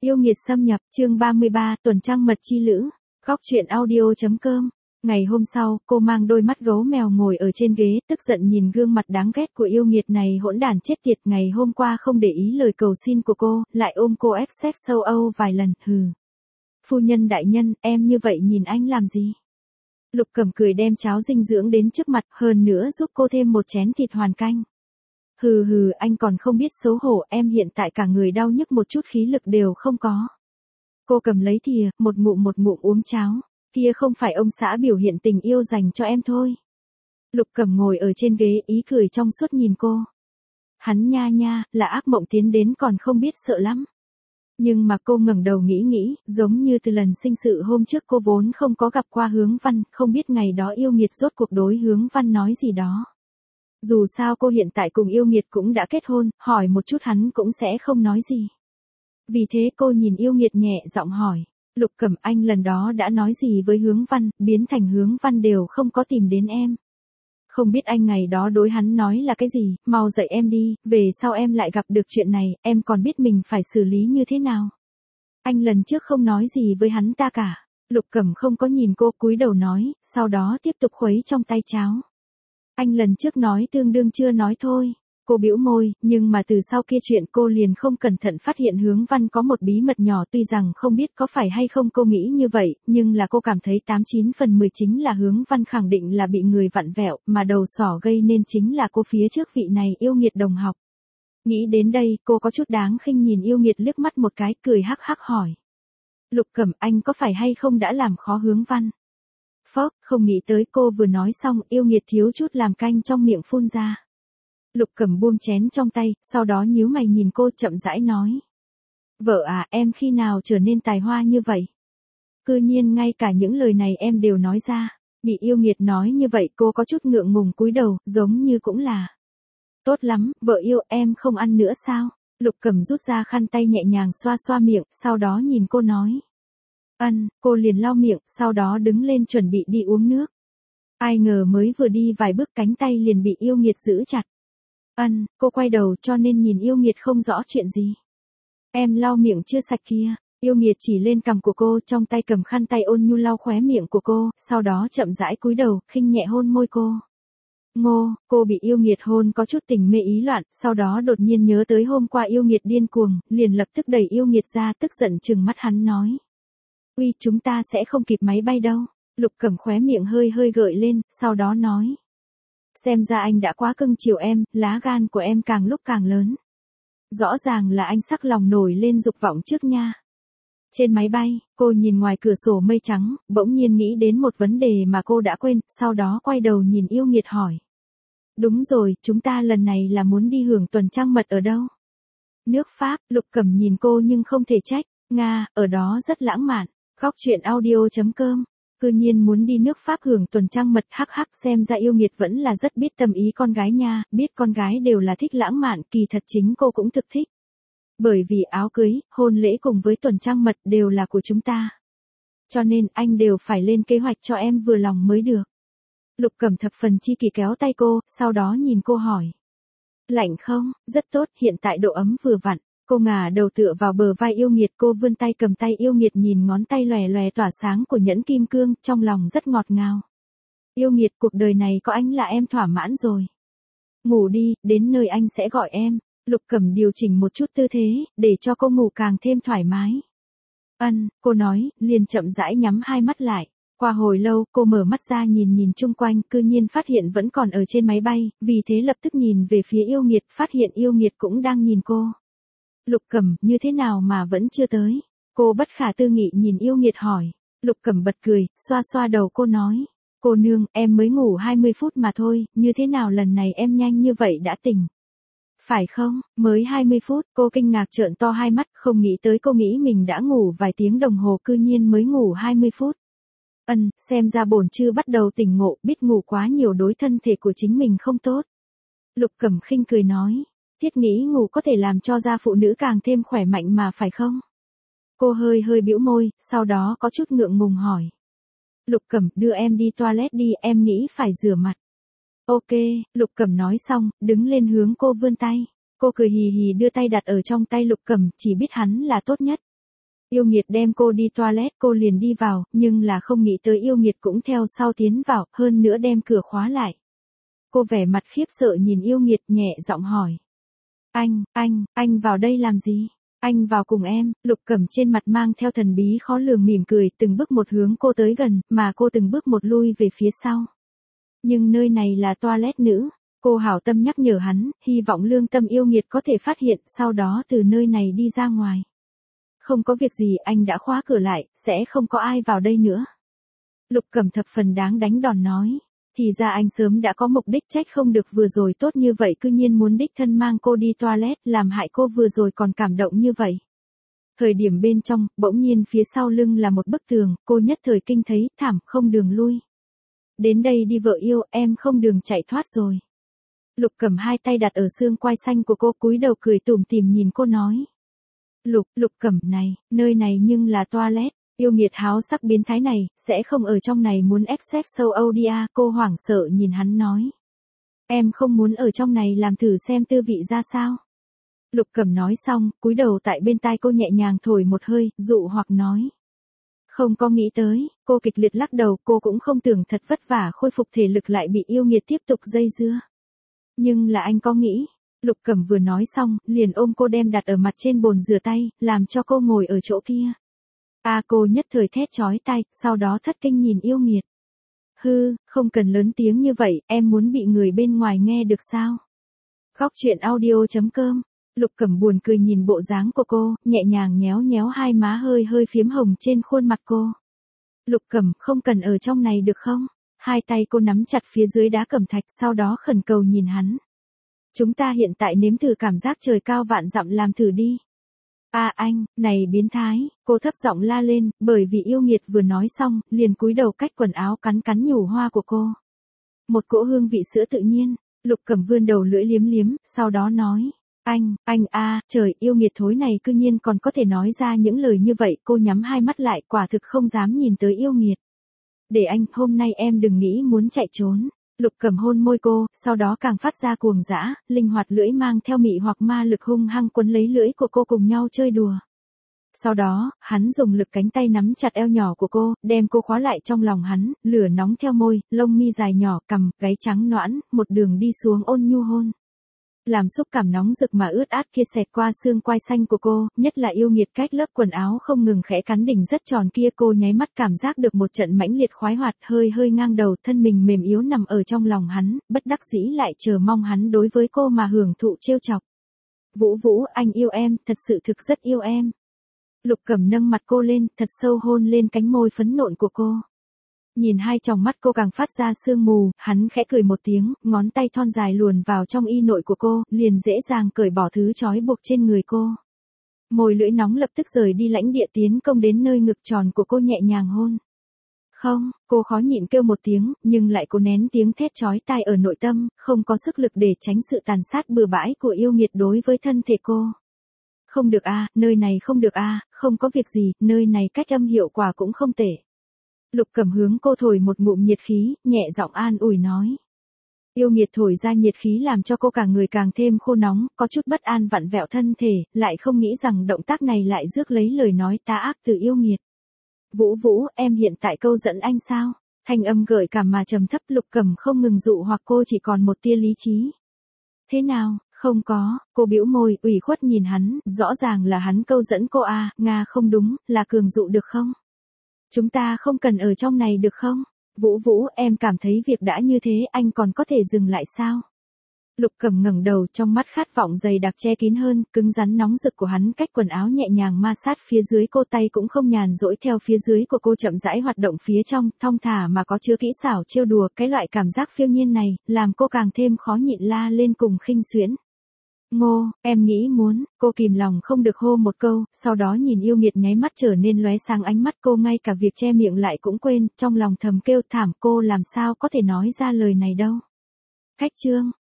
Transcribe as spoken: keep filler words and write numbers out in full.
Yêu nghiệt xâm nhập, chương ba mươi ba, tuần trăng mật chi lữ. Góc truyện audio.com. Ngày hôm sau, cô mang đôi mắt gấu mèo ngồi ở trên ghế, tức giận nhìn gương mặt đáng ghét của yêu nghiệt này hỗn đản chết tiệt. Ngày hôm qua không để ý lời cầu xin của cô, lại ôm cô ép sex sâu âu vài lần, hừ. Phu nhân đại nhân, em như vậy nhìn anh làm gì? Lục Cẩm cười đem cháo dinh dưỡng đến trước mặt, hơn nữa giúp cô thêm một chén thịt hoàn canh. Hừ hừ, anh còn không biết xấu hổ, em hiện tại cả người đau nhức một chút khí lực đều không có. Cô cầm lấy thìa, một ngụm một ngụm uống cháo, kia không phải ông xã biểu hiện tình yêu dành cho em thôi. Lục Cẩm ngồi ở trên ghế, ý cười trong suốt nhìn cô. Hắn nha nha, là ác mộng tiến đến còn không biết sợ lắm. Nhưng mà cô ngẩng đầu nghĩ nghĩ, giống như từ lần sinh sự hôm trước cô vốn không có gặp qua Hướng Văn, không biết ngày đó yêu nghiệt rốt cuộc đối Hướng Văn nói gì đó. Dù sao cô hiện tại cùng yêu nghiệt cũng đã kết hôn, hỏi một chút hắn cũng sẽ không nói gì. Vì thế cô nhìn yêu nghiệt nhẹ giọng hỏi, Lục Cẩm, anh lần đó đã nói gì với Hướng Văn, biến thành Hướng Văn đều không có tìm đến em. Không biết anh ngày đó đối hắn nói là cái gì, mau dạy em đi, về sau em lại gặp được chuyện này, em còn biết mình phải xử lý như thế nào. Anh lần trước không nói gì với hắn ta cả. Lục Cẩm không có nhìn cô, cúi đầu nói, sau đó tiếp tục khuấy trong tay cháo. Anh lần trước nói tương đương chưa nói thôi. Cô bĩu môi, nhưng mà từ sau kia chuyện cô liền không cẩn thận phát hiện Hướng Văn có một bí mật nhỏ, tuy rằng không biết có phải hay không cô nghĩ như vậy, nhưng là cô cảm thấy tám chín phần mười chính là Hướng Văn khẳng định là bị người vặn vẹo, mà đầu sỏ gây nên chính là cô phía trước vị này yêu nghiệt đồng học. Nghĩ đến đây, cô có chút đáng khinh nhìn yêu nghiệt liếc mắt một cái, cười hắc hắc hỏi. Lục Cẩm, anh có phải hay không đã làm khó Hướng Văn? Phốc, không nghĩ tới cô vừa nói xong, yêu nghiệt thiếu chút làm canh trong miệng phun ra. Lục Cẩm buông chén trong tay, sau đó nhíu mày nhìn cô, chậm rãi nói. Vợ à, em khi nào trở nên tài hoa như vậy? Cư nhiên ngay cả những lời này em đều nói ra. Bị yêu nghiệt nói như vậy cô có chút ngượng ngùng cúi đầu, giống như cũng là. Tốt lắm, vợ yêu, em không ăn nữa sao? Lục Cẩm rút ra khăn tay nhẹ nhàng xoa xoa miệng, sau đó nhìn cô nói. Ân, cô liền lau miệng, sau đó đứng lên chuẩn bị đi uống nước. Ai ngờ mới vừa đi vài bước cánh tay liền bị yêu nghiệt giữ chặt. Ân, cô quay đầu cho nên nhìn yêu nghiệt không rõ chuyện gì. Em lau miệng chưa sạch kia. Yêu nghiệt chỉ lên cằm của cô, trong tay cầm khăn tay ôn nhu lau khóe miệng của cô, sau đó chậm rãi cúi đầu, khinh nhẹ hôn môi cô. Ngô, cô bị yêu nghiệt hôn có chút tình mê ý loạn, sau đó đột nhiên nhớ tới hôm qua yêu nghiệt điên cuồng, liền lập tức đẩy yêu nghiệt ra, tức giận trừng mắt hắn nói. Uy, chúng ta sẽ không kịp máy bay đâu. Lục Cẩm khóe miệng hơi hơi gợi lên, sau đó nói. Xem ra anh đã quá cưng chiều em, lá gan của em càng lúc càng lớn. Rõ ràng là anh sắc lòng nổi lên dục vọng trước nha. Trên máy bay, cô nhìn ngoài cửa sổ mây trắng, bỗng nhiên nghĩ đến một vấn đề mà cô đã quên, sau đó quay đầu nhìn yêu nghiệt hỏi. Đúng rồi, chúng ta lần này là muốn đi hưởng tuần trăng mật ở đâu? Nước Pháp. Lục Cẩm nhìn cô nhưng không thể trách. Nga, ở đó rất lãng mạn. Góc truyện audio.com. Cư nhiên muốn đi nước Pháp hưởng tuần trăng mật, hắc hắc, xem ra yêu nghiệt vẫn là rất biết tâm ý con gái nha, biết con gái đều là thích lãng mạn, kỳ thật chính cô cũng thực thích. Bởi vì áo cưới, hôn lễ cùng với tuần trăng mật đều là của chúng ta. Cho nên anh đều phải lên kế hoạch cho em vừa lòng mới được. Lục Cẩm thập phần chi kỷ kéo tay cô, sau đó nhìn cô hỏi. Lạnh không? Rất tốt, hiện tại độ ấm vừa vặn. Cô ngả đầu tựa vào bờ vai yêu nghiệt, cô vươn tay cầm tay yêu nghiệt nhìn ngón tay lòe lòe tỏa sáng của nhẫn kim cương, trong lòng rất ngọt ngào. Yêu nghiệt, cuộc đời này có anh là em thỏa mãn rồi. Ngủ đi, đến nơi anh sẽ gọi em. Lục Cẩm điều chỉnh một chút tư thế, để cho cô ngủ càng thêm thoải mái. Ân, cô nói, liền chậm rãi nhắm hai mắt lại. Qua hồi lâu, cô mở mắt ra nhìn nhìn chung quanh, cư nhiên phát hiện vẫn còn ở trên máy bay, vì thế lập tức nhìn về phía yêu nghiệt, phát hiện yêu nghiệt cũng đang nhìn cô. Lục Cẩm, như thế nào mà vẫn chưa tới? Cô bất khả tư nghị nhìn yêu nghiệt hỏi. Lục Cẩm bật cười, xoa xoa đầu cô nói. Cô nương, em mới ngủ hai mươi phút mà thôi, như thế nào lần này em nhanh như vậy đã tỉnh? Phải không, mới hai mươi phút, cô kinh ngạc trợn to hai mắt, không nghĩ tới cô nghĩ mình đã ngủ vài tiếng đồng hồ, cư nhiên mới ngủ hai mươi phút. Ân, xem ra bổn chưa bắt đầu tỉnh ngộ, biết ngủ quá nhiều đối thân thể của chính mình không tốt. Lục Cẩm khinh cười nói. Thiết nghĩ ngủ có thể làm cho da phụ nữ càng thêm khỏe mạnh mà phải không? Cô hơi hơi bĩu môi, sau đó có chút ngượng ngùng hỏi. Lục Cẩm, đưa em đi toilet đi, em nghĩ phải rửa mặt. Ok, Lục Cẩm nói xong, đứng lên hướng cô vươn tay. Cô cười hì hì đưa tay đặt ở trong tay Lục Cẩm, chỉ biết hắn là tốt nhất. Yêu nghiệt đem cô đi toilet, cô liền đi vào, nhưng là không nghĩ tới yêu nghiệt cũng theo sau tiến vào, hơn nữa đem cửa khóa lại. Cô vẻ mặt khiếp sợ nhìn yêu nghiệt, nhẹ giọng hỏi. Anh, anh, anh vào đây làm gì? Anh vào cùng em. Lục Cẩm trên mặt mang theo thần bí khó lường mỉm cười, từng bước một hướng cô tới gần, mà cô từng bước một lui về phía sau. Nhưng nơi này là toilet nữ. Cô hảo tâm nhắc nhở hắn, hy vọng lương tâm yêu nghiệt có thể phát hiện, sau đó từ nơi này đi ra ngoài. Không có việc gì, anh đã khóa cửa lại, sẽ không có ai vào đây nữa. Lục Cẩm thập phần đáng đánh đòn nói. Thì ra anh sớm đã có mục đích, trách không được vừa rồi tốt như vậy cư nhiên muốn đích thân mang cô đi toilet, làm hại cô vừa rồi còn cảm động như vậy. Thời điểm bên trong, bỗng nhiên phía sau lưng là một bức tường, cô nhất thời kinh thấy, thảm, không đường lui. Đến đây đi vợ yêu, em không đường chạy thoát rồi. Lục Cẩm hai tay đặt ở xương quai xanh của cô, cúi đầu cười tủm tỉm nhìn cô nói. Lục, Lục Cẩm này, nơi này nhưng là toilet. Yêu nghiệt háo sắc biến thái này, sẽ không ở trong này muốn ép sex sâu âu đi à, cô hoảng sợ nhìn hắn nói. Em không muốn ở trong này làm thử xem tư vị ra sao. Lục Cẩm nói xong, cúi đầu tại bên tai cô nhẹ nhàng thổi một hơi, dụ hoặc nói. Không có nghĩ tới, cô kịch liệt lắc đầu, cô cũng không tưởng thật vất vả khôi phục thể lực lại bị yêu nghiệt tiếp tục dây dưa. Nhưng là anh có nghĩ. Lục Cẩm vừa nói xong, liền ôm cô đem đặt ở mặt trên bồn rửa tay, làm cho cô ngồi ở chỗ kia. A à, cô nhất thời thét chói tai, sau đó thất kinh nhìn yêu nghiệt. Hư, không cần lớn tiếng như vậy, em muốn bị người bên ngoài nghe được sao? Góc truyện audio chấm com. Lục Cẩm buồn cười nhìn bộ dáng của cô, nhẹ nhàng nhéo nhéo hai má hơi hơi phiếm hồng trên khuôn mặt cô. Lục Cẩm, không cần ở trong này được không? Hai tay cô nắm chặt phía dưới đá cẩm thạch, sau đó khẩn cầu nhìn hắn. Chúng ta hiện tại nếm thử cảm giác trời cao vạn dặm, làm thử đi. A à, anh, này biến thái, cô thấp giọng la lên, bởi vì yêu nghiệt vừa nói xong, liền cúi đầu cách quần áo cắn cắn nhủ hoa của cô. Một cỗ hương vị sữa tự nhiên, Lục Cẩm vươn đầu lưỡi liếm liếm, sau đó nói, anh, anh a, à, trời, yêu nghiệt thối này cư nhiên còn có thể nói ra những lời như vậy, cô nhắm hai mắt lại, quả thực không dám nhìn tới yêu nghiệt. Để anh, hôm nay em đừng nghĩ muốn chạy trốn. Lục Cẩm hôn môi cô, sau đó càng phát ra cuồng dã, linh hoạt lưỡi mang theo mị hoặc ma lực hung hăng quấn lấy lưỡi của cô cùng nhau chơi đùa. Sau đó, hắn dùng lực cánh tay nắm chặt eo nhỏ của cô, đem cô khóa lại trong lòng hắn, lửa nóng theo môi, lông mi dài nhỏ, cằm, gáy trắng nõn, một đường đi xuống ôn nhu hôn. Làm xúc cảm nóng rực mà ướt át kia xẹt qua xương quai xanh của cô, nhất là yêu nghiệt cách lớp quần áo không ngừng khẽ cắn đỉnh rất tròn kia, cô nháy mắt cảm giác được một trận mãnh liệt khoái hoạt, hơi hơi ngang đầu, thân mình mềm yếu nằm ở trong lòng hắn, bất đắc dĩ lại chờ mong hắn đối với cô mà hưởng thụ trêu chọc. Vũ Vũ, anh yêu em, thật sự thực rất yêu em. Lục Cẩm nâng mặt cô lên, thật sâu hôn lên cánh môi phấn nộn của cô. Nhìn hai tròng mắt cô càng phát ra sương mù, hắn khẽ cười một tiếng, ngón tay thon dài luồn vào trong y nội của cô, liền dễ dàng cởi bỏ thứ trói buộc trên người cô. Môi lưỡi nóng lập tức rời đi lãnh địa tiến công đến nơi ngực tròn của cô nhẹ nhàng hôn. Không, cô khó nhịn kêu một tiếng, nhưng lại cố nén tiếng thét chói tai ở nội tâm, không có sức lực để tránh sự tàn sát bừa bãi của yêu nghiệt đối với thân thể cô. Không được a, nơi này không được a, không có việc gì, nơi này cách âm hiệu quả cũng không tệ. Lục Cẩm hướng cô thổi một ngụm nhiệt khí, nhẹ giọng an ủi nói. Yêu nghiệt thổi ra nhiệt khí làm cho cô cả người càng thêm khô nóng, có chút bất an vặn vẹo thân thể, lại không nghĩ rằng động tác này lại rước lấy lời nói tà ác từ yêu nghiệt. Vũ Vũ, em hiện tại câu dẫn anh sao? Thanh âm gợi cảm mà trầm thấp. Lục Cẩm không ngừng dụ hoặc cô, chỉ còn một tia lý trí. Thế nào, không có, cô bĩu môi, ủy khuất nhìn hắn, rõ ràng là hắn câu dẫn cô à, Nga không đúng, là cường dụ được không? Chúng ta không cần ở trong này được không? Vũ Vũ, em cảm thấy việc đã như thế, anh còn có thể dừng lại sao? Lục Cẩm ngẩng đầu, trong mắt khát vọng dày đặc che kín hơn, cứng rắn nóng rực của hắn cách quần áo nhẹ nhàng ma sát phía dưới cô, tay cũng không nhàn rỗi theo phía dưới của cô chậm rãi hoạt động phía trong, thong thả mà có chứa kỹ xảo trêu đùa, cái loại cảm giác phiêu nhiên này, làm cô càng thêm khó nhịn la lên cùng khinh xuyễn. Ngô, em nghĩ muốn, cô kìm lòng không được hô một câu, sau đó nhìn yêu nghiệt nháy mắt trở nên lóe sáng ánh mắt, cô ngay cả việc che miệng lại cũng quên, trong lòng thầm kêu thảm, cô làm sao có thể nói ra lời này đâu. Khách trương,